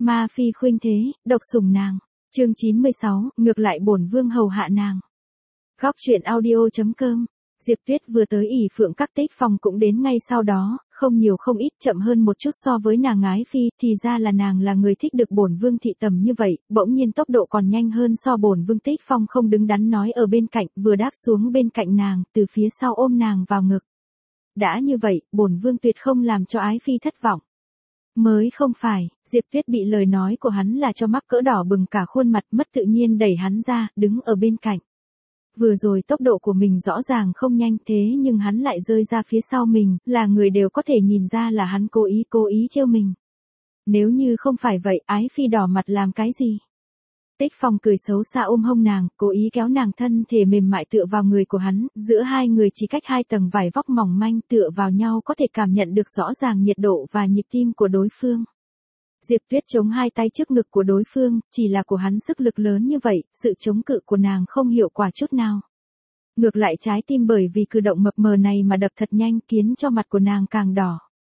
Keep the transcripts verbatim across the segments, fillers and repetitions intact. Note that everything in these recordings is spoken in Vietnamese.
Ma phi khuynh thế, độc sủng nàng. Chương chín mươi sáu, ngược lại bổn vương hầu hạ nàng. Góc truyện audio.com. Diệp Tuyết vừa tới ỷ phượng các Tích Phong cũng đến ngay sau đó, không nhiều không ít, chậm hơn một chút so với nàng ái phi, thì ra là nàng là người thích được bổn vương thị tầm như vậy, bỗng nhiên tốc độ còn nhanh hơn so bổn vương. Tích Phong không đứng đắn nói ở bên cạnh, vừa đáp xuống bên cạnh nàng, từ phía sau ôm nàng vào ngực. Đã như vậy, bổn vương tuyệt không làm cho ái phi thất vọng. Mới không phải, Diệp Tuyết bị lời nói của hắn là cho mắc cỡ đỏ bừng cả khuôn mặt, mất tự nhiên đẩy hắn ra, đứng ở bên cạnh. Vừa rồi tốc độ của mình rõ ràng không nhanh thế nhưng hắn lại rơi ra phía sau mình, là người đều có thể nhìn ra là hắn cố ý cố ý trêu mình. Nếu như không phải vậy, ái phi đỏ mặt làm cái gì? Tích Phong cười xấu xa ôm hông nàng, cố ý kéo nàng thân thể mềm mại tựa vào người của hắn, giữa hai người chỉ cách hai tầng vải vóc mỏng manh, tựa vào nhau có thể cảm nhận được rõ ràng nhiệt độ và nhịp tim của đối phương. Diệp Tuyết chống hai tay trước ngực của đối phương, chỉ là của hắn sức lực lớn như vậy, sự chống cự của nàng không hiệu quả chút nào. Ngược lại trái tim bởi vì cử động mập mờ này mà đập thật nhanh, khiến cho mặt của nàng càng đỏ.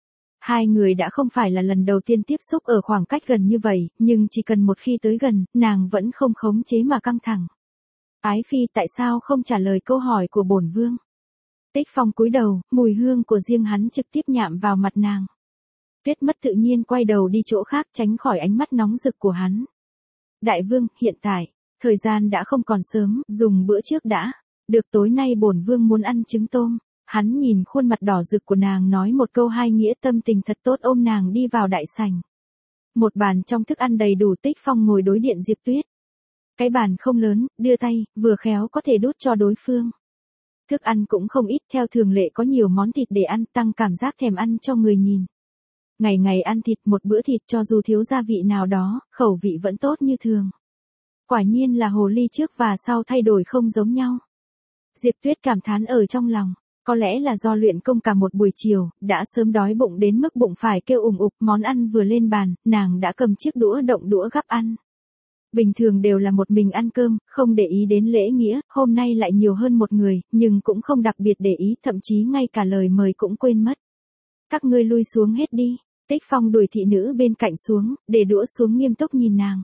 Hai người đã không phải là lần đầu tiên tiếp xúc ở khoảng cách gần như vậy, nhưng chỉ cần một khi tới gần, nàng vẫn không khống chế mà căng thẳng. Ái phi tại sao không trả lời câu hỏi của bổn vương? Tích Phong cúi đầu, mùi hương của riêng hắn trực tiếp nhạm vào mặt nàng. Tuyết mất tự nhiên quay đầu đi chỗ khác tránh khỏi ánh mắt nóng rực của hắn. Đại vương, hiện tại, thời gian đã không còn sớm, dùng bữa trước đã. Được, tối nay bổn vương muốn ăn trứng tôm. Hắn nhìn khuôn mặt đỏ rực của nàng nói một câu hai nghĩa, tâm tình thật tốt ôm nàng đi vào đại sảnh. Một bàn trong thức ăn đầy đủ. Tích Phong ngồi đối diện Diệp Tuyết. Cái bàn không lớn, đưa tay, vừa khéo có thể đút cho đối phương. Thức ăn cũng không ít, theo thường lệ có nhiều món thịt để ăn, tăng cảm giác thèm ăn cho người nhìn. Ngày ngày ăn thịt, một bữa thịt cho dù thiếu gia vị nào đó, khẩu vị vẫn tốt như thường. Quả nhiên là hồ ly trước và sau thay đổi không giống nhau. Diệp Tuyết cảm thán ở trong lòng. Có lẽ là do luyện công cả một buổi chiều, đã sớm đói bụng đến mức bụng phải kêu ủng ục, món ăn vừa lên bàn, nàng đã cầm chiếc đũa động đũa gắp ăn. Bình thường đều là một mình ăn cơm, không để ý đến lễ nghĩa, hôm nay lại nhiều hơn một người, nhưng cũng không đặc biệt để ý, thậm chí ngay cả lời mời cũng quên mất. Các ngươi lui xuống hết đi. Tích Phong đuổi thị nữ bên cạnh xuống, để đũa xuống nghiêm túc nhìn nàng.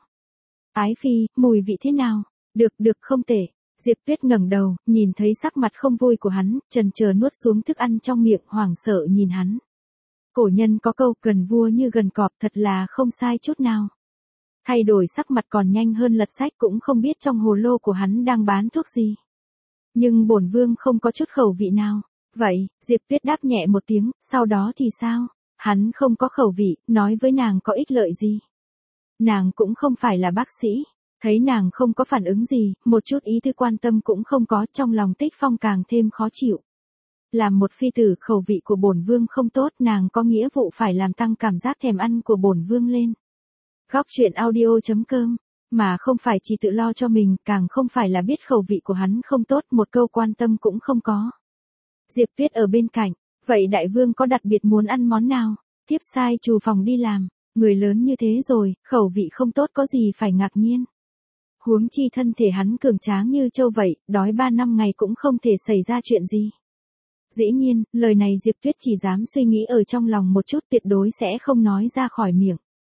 Ái phi, mùi vị thế nào? Được, được, không tệ. Diệp Tuyết ngẩng đầu, nhìn thấy sắc mặt không vui của hắn, chần chờ nuốt xuống thức ăn trong miệng, hoảng sợ nhìn hắn. Cổ nhân có câu gần vua như gần cọp, thật là không sai chút nào. Thay đổi sắc mặt còn nhanh hơn lật sách, cũng không biết trong hồ lô của hắn đang bán thuốc gì. Nhưng bổn vương không có chút khẩu vị nào. Vậy, Diệp Tuyết đáp nhẹ một tiếng, sau đó thì sao? Hắn không có khẩu vị, nói với nàng có ích lợi gì? Nàng cũng không phải là bác sĩ. Thấy nàng không có phản ứng gì, một chút ý tư quan tâm cũng không có, trong lòng Tích Phong càng thêm khó chịu. Làm một phi tử, khẩu vị của bổn vương không tốt, nàng có nghĩa vụ phải làm tăng cảm giác thèm ăn của bổn vương lên. Góc truyện audio.com, mà không phải chỉ tự lo cho mình, càng không phải là biết khẩu vị của hắn không tốt, một câu quan tâm cũng không có. Diệp Tuyết ở bên cạnh, vậy đại vương có đặc biệt muốn ăn món nào? Tiếp sai trù phòng đi làm, người lớn như thế rồi, khẩu vị không tốt có gì phải ngạc nhiên. Huống chi thân thể hắn cường tráng như châu vậy, đói ba năm ngày cũng không thể xảy ra chuyện gì. Dĩ nhiên, lời này Diệp Tuyết chỉ dám suy nghĩ ở trong lòng một chút, tuyệt đối sẽ không nói ra khỏi miệng.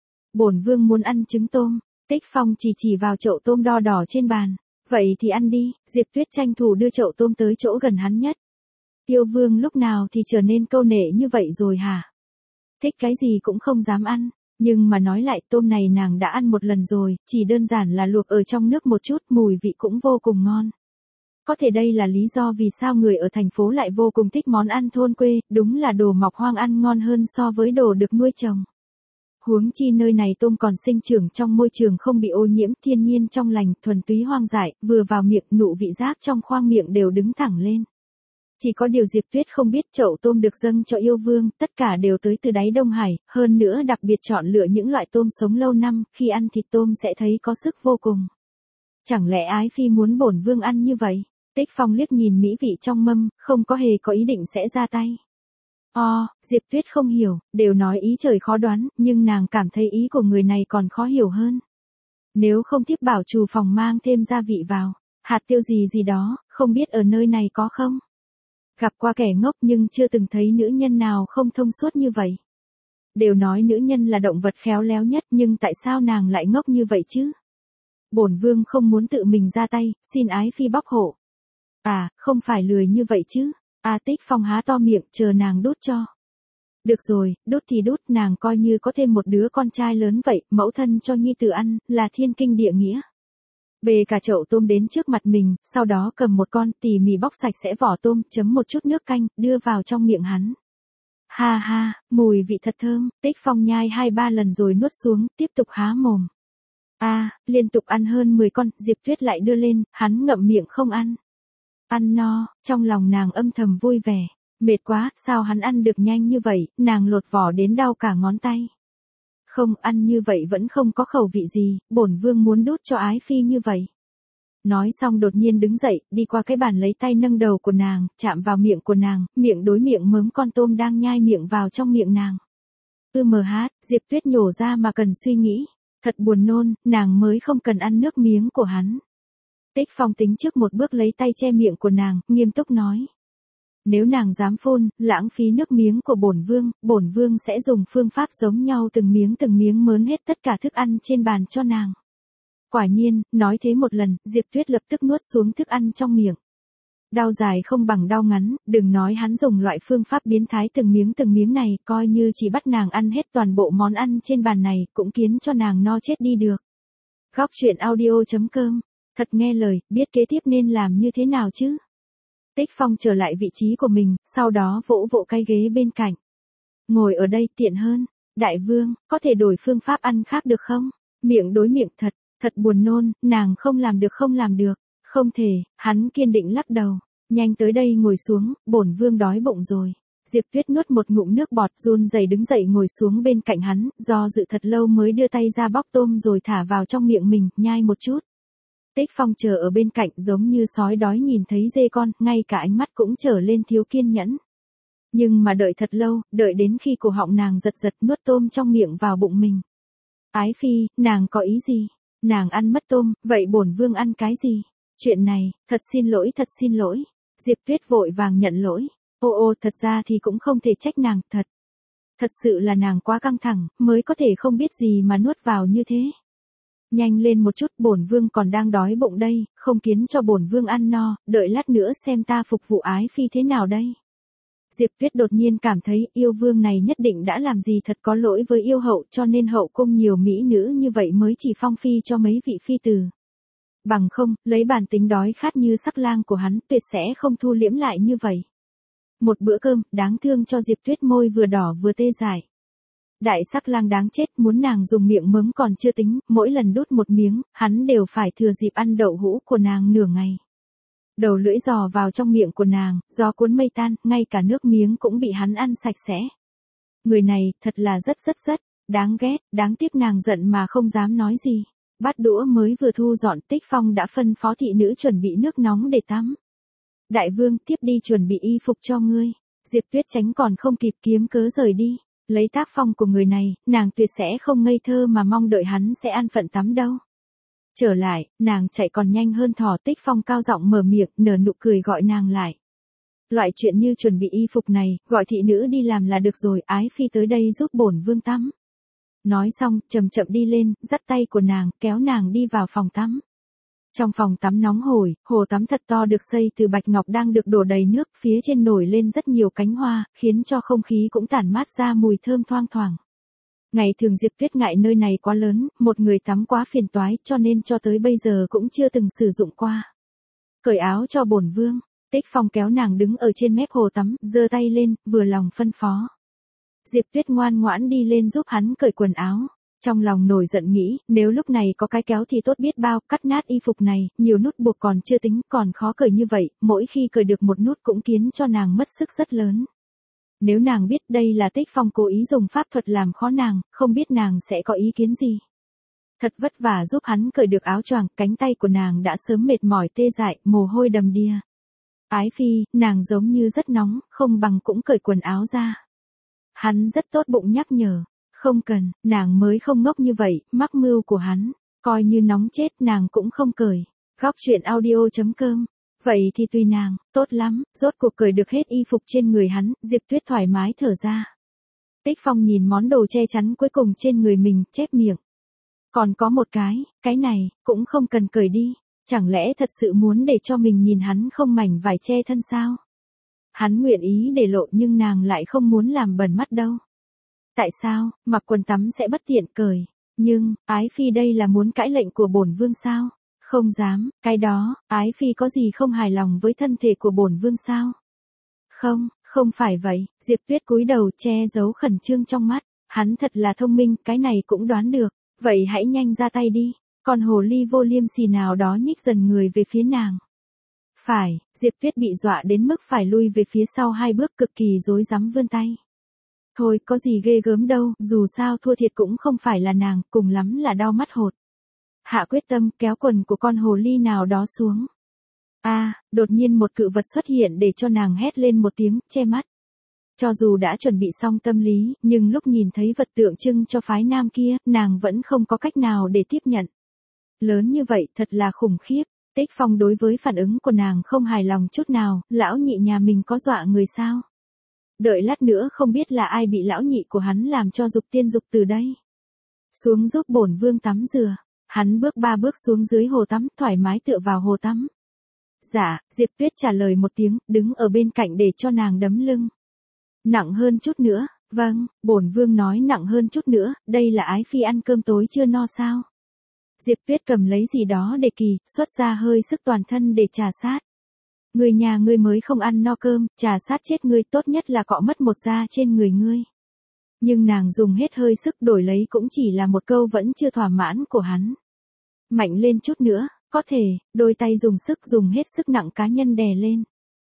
Bổn vương muốn ăn trứng tôm. Tích Phong chỉ chỉ vào chậu tôm đo đỏ trên bàn. Vậy thì ăn đi. Diệp Tuyết tranh thủ đưa chậu tôm tới chỗ gần hắn nhất. Tiêu vương lúc nào thì trở nên câu nệ như vậy rồi hả? Thích cái gì cũng không dám ăn. Nhưng mà nói lại, tôm này nàng đã ăn một lần rồi, chỉ đơn giản là luộc ở trong nước một chút, mùi vị cũng vô cùng ngon. Có thể đây là lý do vì sao người ở thành phố lại vô cùng thích món ăn thôn quê, đúng là đồ mọc hoang ăn ngon hơn so với đồ được nuôi trồng. Huống chi nơi này tôm còn sinh trưởng trong môi trường không bị ô nhiễm, thiên nhiên trong lành, thuần túy hoang dại, vừa vào miệng nụ vị giác trong khoang miệng đều đứng thẳng lên. Chỉ có điều Diệp Tuyết không biết chậu tôm được dâng cho yêu vương, tất cả đều tới từ đáy Đông Hải, hơn nữa đặc biệt chọn lựa những loại tôm sống lâu năm, khi ăn thịt tôm sẽ thấy có sức vô cùng. Chẳng lẽ ái phi muốn bổn vương ăn như vậy? Tích Phong liếc nhìn mỹ vị trong mâm, không có hề có ý định sẽ ra tay. O, Diệp Tuyết không hiểu, đều nói ý trời khó đoán, nhưng nàng cảm thấy ý của người này còn khó hiểu hơn. Nếu không tiếp bảo trù phòng mang thêm gia vị vào, hạt tiêu gì gì đó, không biết ở nơi này có không? Gặp qua kẻ ngốc nhưng chưa từng thấy nữ nhân nào không thông suốt như vậy. Đều nói nữ nhân là động vật khéo léo nhất nhưng tại sao nàng lại ngốc như vậy chứ? Bổn vương không muốn tự mình ra tay, xin ái phi bóc hộ. À, không phải lười như vậy chứ. A Tích Phong há to miệng chờ nàng đút cho. Được rồi, đút thì đút, nàng coi như có thêm một đứa con trai lớn vậy, mẫu thân cho nhi tử ăn, là thiên kinh địa nghĩa. Bê cả chậu tôm đến trước mặt mình, sau đó cầm một con, tỉ mỉ bóc sạch sẽ vỏ tôm, chấm một chút nước canh, đưa vào trong miệng hắn. Ha ha, mùi vị thật thơm, Tích Phong nhai hai ba lần rồi nuốt xuống, tiếp tục há mồm. A, à, liên tục ăn hơn mười con, Diệp Tuyết lại đưa lên, hắn ngậm miệng không ăn. Ăn no, trong lòng nàng âm thầm vui vẻ. Mệt quá, sao hắn ăn được nhanh như vậy, nàng lột vỏ đến đau cả ngón tay. Không, ăn như vậy vẫn không có khẩu vị gì, bổn vương muốn đút cho ái phi như vậy. Nói xong đột nhiên đứng dậy, đi qua cái bàn lấy tay nâng đầu của nàng, chạm vào miệng của nàng, miệng đối miệng mớm con tôm đang nhai miệng vào trong miệng nàng. Ư mờ hát, Diệp Tuyết nhổ ra mà cần suy nghĩ. Thật buồn nôn, nàng mới không cần ăn nước miếng của hắn. Tích Phong tính trước một bước lấy tay che miệng của nàng, nghiêm túc nói. Nếu nàng dám phun, lãng phí nước miếng của bổn vương, bổn vương sẽ dùng phương pháp giống nhau từng miếng từng miếng mớn hết tất cả thức ăn trên bàn cho nàng. Quả nhiên, nói thế một lần, Diệp Tuyết lập tức nuốt xuống thức ăn trong miệng. Đau dài không bằng đau ngắn, đừng nói hắn dùng loại phương pháp biến thái từng miếng từng miếng này, coi như chỉ bắt nàng ăn hết toàn bộ món ăn trên bàn này, cũng khiến cho nàng no chết đi được. Góc truyện audio chấm com. Thật nghe lời, biết kế tiếp nên làm như thế nào chứ? Tích Phong trở lại vị trí của mình, sau đó vỗ vỗ cái ghế bên cạnh. Ngồi ở đây tiện hơn. Đại vương, có thể đổi phương pháp ăn khác được không? Miệng đối miệng thật, thật buồn nôn, nàng không làm được không làm được. Không thể, hắn kiên định lắc đầu. Nhanh tới đây ngồi xuống, bổn vương đói bụng rồi. Diệp Tuyết nuốt một ngụm nước bọt run rẩy đứng dậy ngồi xuống bên cạnh hắn, do dự thật lâu mới đưa tay ra bóc tôm rồi thả vào trong miệng mình, nhai một chút. Tích Phong chờ ở bên cạnh giống như sói đói nhìn thấy dê con, ngay cả ánh mắt cũng trở lên thiếu kiên nhẫn. Nhưng mà đợi thật lâu, đợi đến khi cổ họng nàng giật giật nuốt tôm trong miệng vào bụng mình. Ái phi, nàng có ý gì? Nàng ăn mất tôm, vậy bổn vương ăn cái gì? Chuyện này, thật xin lỗi thật xin lỗi. Diệp Tuyết vội vàng nhận lỗi. Ô ô thật ra thì cũng không thể trách nàng, thật. Thật sự là nàng quá căng thẳng, mới có thể không biết gì mà nuốt vào như thế. Nhanh lên một chút, bổn vương còn đang đói bụng đây, không khiến cho bổn vương ăn no, đợi lát nữa xem ta phục vụ ái phi thế nào đây. Diệp Tuyết đột nhiên cảm thấy yêu vương này nhất định đã làm gì thật có lỗi với yêu hậu cho nên hậu cung nhiều mỹ nữ như vậy mới chỉ phong phi cho mấy vị phi tử. Bằng không, lấy bản tính đói khát như sắc lang của hắn tuyệt sẽ không thu liễm lại như vậy. Một bữa cơm, đáng thương cho Diệp Tuyết môi vừa đỏ vừa tê dại. Đại sắc lang đáng chết, muốn nàng dùng miệng mớm còn chưa tính, mỗi lần đút một miếng, hắn đều phải thừa dịp ăn đậu hũ của nàng nửa ngày. Đầu lưỡi giò vào trong miệng của nàng, gió cuốn mây tan, ngay cả nước miếng cũng bị hắn ăn sạch sẽ. Người này, thật là rất rất rất, đáng ghét, đáng tiếc nàng giận mà không dám nói gì. Bát đũa mới vừa thu dọn, Tích Phong đã phân phó thị nữ chuẩn bị nước nóng để tắm. Đại vương, tiếp đi chuẩn bị y phục cho ngươi. Diệp Tuyết tránh còn không kịp kiếm cớ rời đi. Lấy tác phong của người này, nàng tuyệt sẽ không ngây thơ mà mong đợi hắn sẽ an phận tắm đâu. Trở lại, nàng chạy còn nhanh hơn thỏ. Tích Phong cao giọng mở miệng, nở nụ cười gọi nàng lại. Loại chuyện như chuẩn bị y phục này, gọi thị nữ đi làm là được rồi, ái phi tới đây giúp bổn vương tắm. Nói xong, chậm chậm đi lên, dắt tay của nàng, kéo nàng đi vào phòng tắm. Trong phòng tắm nóng hổi, hồ tắm thật to được xây từ bạch ngọc đang được đổ đầy nước, phía trên nổi lên rất nhiều cánh hoa, khiến cho không khí cũng tản mát ra mùi thơm thoang thoảng. Ngày thường Diệp Tuyết ngại nơi này quá lớn, một người tắm quá phiền toái, cho nên cho tới bây giờ cũng chưa từng sử dụng qua. Cởi áo cho bổn vương, Tích Phong kéo nàng đứng ở trên mép hồ tắm, giơ tay lên, vừa lòng phân phó. Diệp Tuyết ngoan ngoãn đi lên giúp hắn cởi quần áo. Trong lòng nổi giận nghĩ, nếu lúc này có cái kéo thì tốt biết bao, cắt nát y phục này, nhiều nút buộc còn chưa tính, còn khó cởi như vậy, mỗi khi cởi được một nút cũng khiến cho nàng mất sức rất lớn. Nếu nàng biết đây là Tích Phong cố ý dùng pháp thuật làm khó nàng, không biết nàng sẽ có ý kiến gì. Thật vất vả giúp hắn cởi được áo choàng, cánh tay của nàng đã sớm mệt mỏi tê dại, mồ hôi đầm đìa. Ái phi, nàng giống như rất nóng, không bằng cũng cởi quần áo ra. Hắn rất tốt bụng nhắc nhở. Không cần, nàng mới không ngốc như vậy, mắc mưu của hắn. Coi như nóng chết nàng cũng không cởi. Góc truyện audio chấm com. Vậy thì tùy nàng, tốt lắm, rốt cuộc cởi được hết y phục trên người hắn, Diệp Tuyết thoải mái thở ra. Tích Phong nhìn món đồ che chắn cuối cùng trên người mình, chép miệng. Còn có một cái, cái này, cũng không cần cởi đi, chẳng lẽ thật sự muốn để cho mình nhìn hắn không mảnh vải che thân sao? Hắn nguyện ý để lộ nhưng nàng lại không muốn làm bẩn mắt đâu. Tại sao, mặc quần tắm sẽ bất tiện cởi, nhưng, Ái Phi đây là muốn cãi lệnh của bổn vương sao? Không dám, cái đó, Ái Phi có gì không hài lòng với thân thể của bổn vương sao? Không, không phải vậy, Diệp Tuyết cúi đầu che giấu khẩn trương trong mắt, hắn thật là thông minh, cái này cũng đoán được, vậy hãy nhanh ra tay đi, con hồ ly vô liêm sỉ nào đó nhích dần người về phía nàng. Phải, Diệp Tuyết bị dọa đến mức phải lui về phía sau hai bước cực kỳ rối rắm vươn tay. Thôi, có gì ghê gớm đâu, dù sao thua thiệt cũng không phải là nàng, cùng lắm là đau mắt hột. Hạ quyết tâm kéo quần của con hồ ly nào đó xuống. A, à, đột nhiên một cự vật xuất hiện để cho nàng hét lên một tiếng, che mắt. Cho dù đã chuẩn bị xong tâm lý, nhưng lúc nhìn thấy vật tượng trưng cho phái nam kia, nàng vẫn không có cách nào để tiếp nhận. Lớn như vậy thật là khủng khiếp. Tích Phong đối với phản ứng của nàng không hài lòng chút nào, lão nhị nhà mình có dọa người sao? Đợi lát nữa không biết là ai bị lão nhị của hắn làm cho dục tiên dục từ đây. Xuống giúp bổn vương tắm rửa. Hắn bước ba bước xuống dưới hồ tắm, thoải mái tựa vào hồ tắm. Dạ, Diệp Tuyết trả lời một tiếng, đứng ở bên cạnh để cho nàng đấm lưng. Nặng hơn chút nữa, vâng, bổn vương nói nặng hơn chút nữa, đây là Ái Phi ăn cơm tối chưa no sao? Diệp Tuyết cầm lấy gì đó để kỳ, xuất ra hơi sức toàn thân để trà sát. Người nhà ngươi mới không ăn no cơm, trà sát chết ngươi, tốt nhất là cọ mất một da trên người ngươi. Nhưng nàng dùng hết hơi sức đổi lấy cũng chỉ là một câu vẫn chưa thỏa mãn của hắn. Mạnh lên chút nữa, có thể, đôi tay dùng sức dùng hết sức nặng cá nhân đè lên.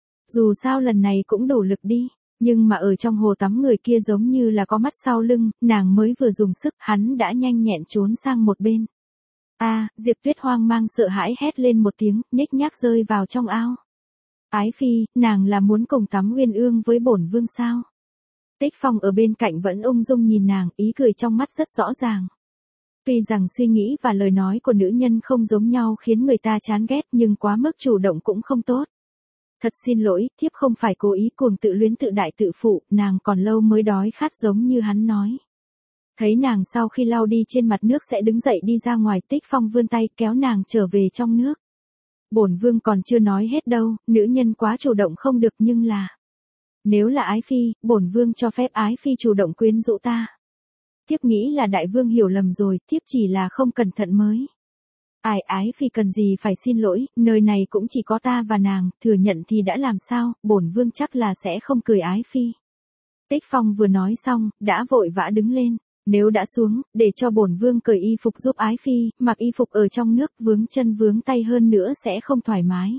Dù sao lần này cũng đủ lực đi, nhưng mà ở trong hồ tắm người kia giống như là có mắt sau lưng, nàng mới vừa dùng sức, hắn đã nhanh nhẹn trốn sang một bên. A, à, Diệp Tuyết hoang mang sợ hãi hét lên một tiếng, nhếch nhác rơi vào trong ao. Ái Phi, nàng là muốn cùng tắm uyên ương với bổn vương sao? Tích Phong ở bên cạnh vẫn ung dung nhìn nàng, ý cười trong mắt rất rõ ràng. Tuy rằng suy nghĩ và lời nói của nữ nhân không giống nhau khiến người ta chán ghét nhưng quá mức chủ động cũng không tốt. Thật xin lỗi, thiếp không phải cố ý cuồng tự luyến tự đại tự phụ, nàng còn lâu mới đói khát giống như hắn nói. Thấy nàng sau khi lau đi trên mặt nước sẽ đứng dậy đi ra ngoài, Tích Phong vươn tay kéo nàng trở về trong nước. Bổn vương còn chưa nói hết đâu, nữ nhân quá chủ động không được nhưng là... Nếu là Ái Phi, bổn vương cho phép Ái Phi chủ động quyến rũ ta. Thiếp nghĩ là đại vương hiểu lầm rồi, thiếp chỉ là không cẩn thận mới. Ai Ái Phi cần gì phải xin lỗi, nơi này cũng chỉ có ta và nàng, thừa nhận thì đã làm sao, bổn vương chắc là sẽ không cười Ái Phi. Tích Phong vừa nói xong, đã vội vã đứng lên. Nếu đã xuống, để cho bổn vương cởi y phục giúp Ái Phi, mặc y phục ở trong nước vướng chân vướng tay hơn nữa sẽ không thoải mái.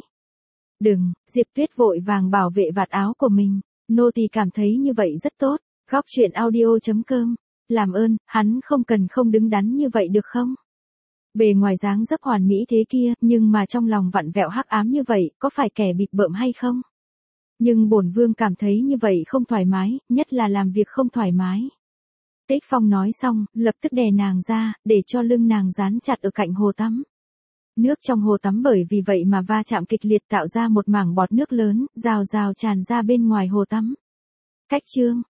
Đừng, Diệp Tuyết vội vàng bảo vệ vạt áo của mình, nô tỳ cảm thấy như vậy rất tốt, góc truyện audio chấm com, làm ơn, hắn không cần không đứng đắn như vậy được không? Bề ngoài dáng dấp hoàn mỹ thế kia, nhưng mà trong lòng vặn vẹo hắc ám như vậy, có phải kẻ bịp bợm hay không? Nhưng bổn vương cảm thấy như vậy không thoải mái, nhất là làm việc không thoải mái. Tích Phong nói xong, lập tức đè nàng ra, để cho lưng nàng dán chặt ở cạnh hồ tắm. Nước trong hồ tắm bởi vì vậy mà va chạm kịch liệt tạo ra một mảng bọt nước lớn, rào rào tràn ra bên ngoài hồ tắm. Cách chương